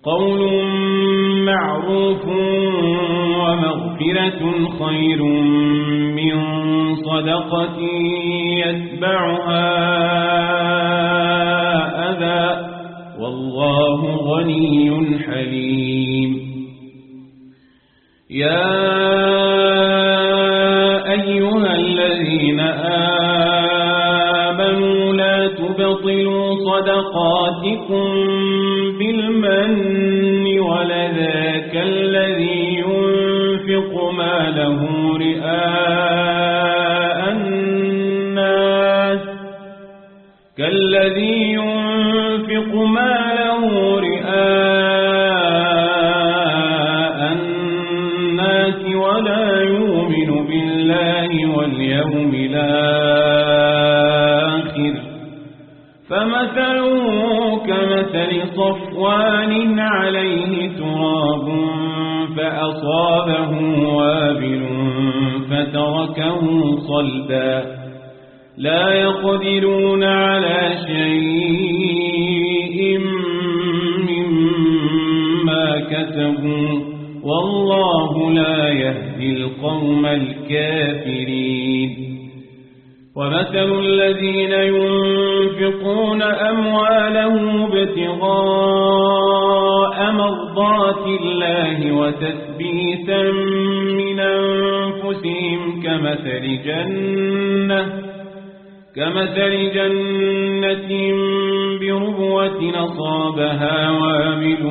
قول معروف ومغفرة خير من صدقة يتبعها أذى والله غني حليم يا أيها الذين آمنوا لا تبطلوا صدقاتكم بالمن ولذا كالذي ينفق ماله رئاء الناس ولا يؤمن بالله واليوم الآخر فمثله كمثل صفوان عليه تراب فأصابه وابل فتركه صلدا لا يقدرون على شيء مما كسبوا والله لا يهدي القوم الكافرين ومثل الذين ينفقون أموالهم ابتغاء مرضات الله وتثبيتا من أنفسهم كمثل جنة بربوة أصابها وابل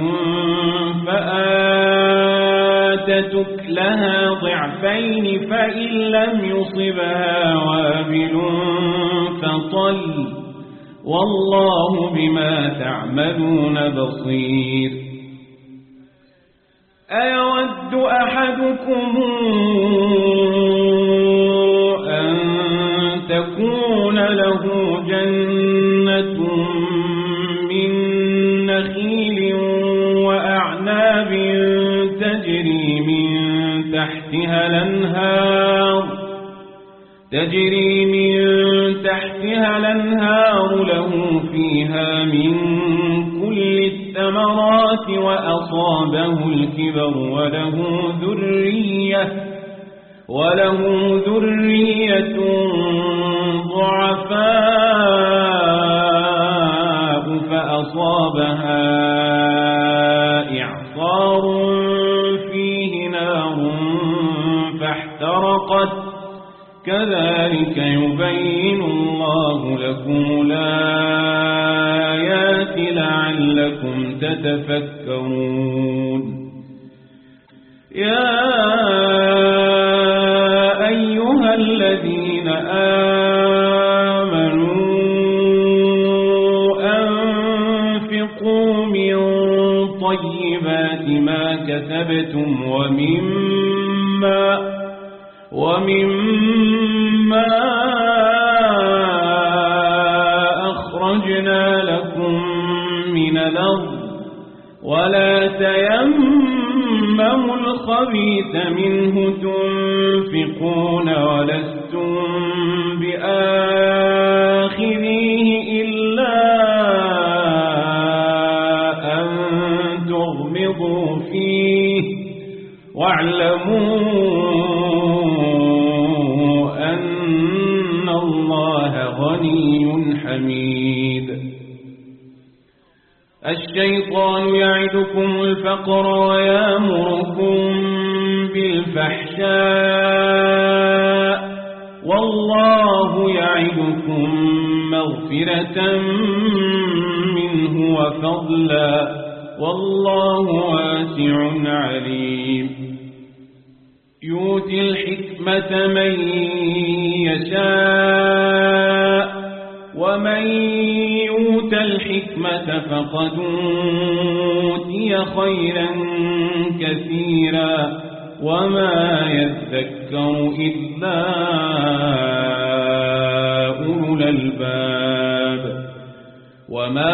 فآتت أكلها ضعفين فإن لم يصبها وابل فطل والله بما تعملون بصير أيود أحدكم أن تكون له جنة من نخيل وأعناب تجري من تحتها الأنهار له فيها من كل الثمرات وأصابه الكبر وله ذرية ضعفاء فأصابها إعصار فيه نار فاحترقت كذلك يبين الله لكم الآيات لعلكم تتفكرون يا أيها الذين آمنوا أنفقوا من طيبات ما كسبتم ومما أخرجنا لكم من الأرض ولا تيمموا الخبيث منه تنفقون ولستم بآخذيه إلا أن تغمضوا فيه واعلموا أن الله غني حميد الشيطان يعدكم الفقر ويأمركم بالفحشاء والله يعدكم مغفرة منه وفضلا والله واسع عليم يؤتي الحكمة من يشاء ومن يؤت الحكمة فقد أوتي خيرا كثيرا وما يذكر إلا أولو الألباب وما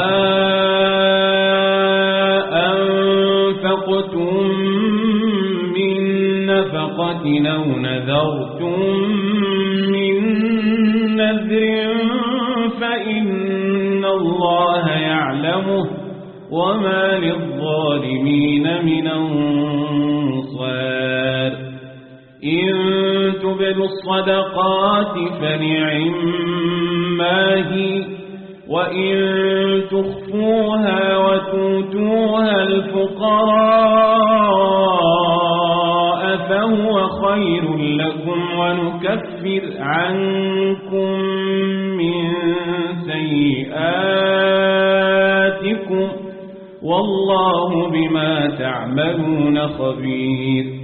أنفقتم من نفقة أو نذرتم من نذر فإن الله يعلمه وما للظالمين من أنصار إن تبدوا الصدقات فنعما هي وإن تخفوها وتؤتوها الفقراء فهو خير لكم ونكفر عنكم من سيئاتكم والله بما تعملون خبير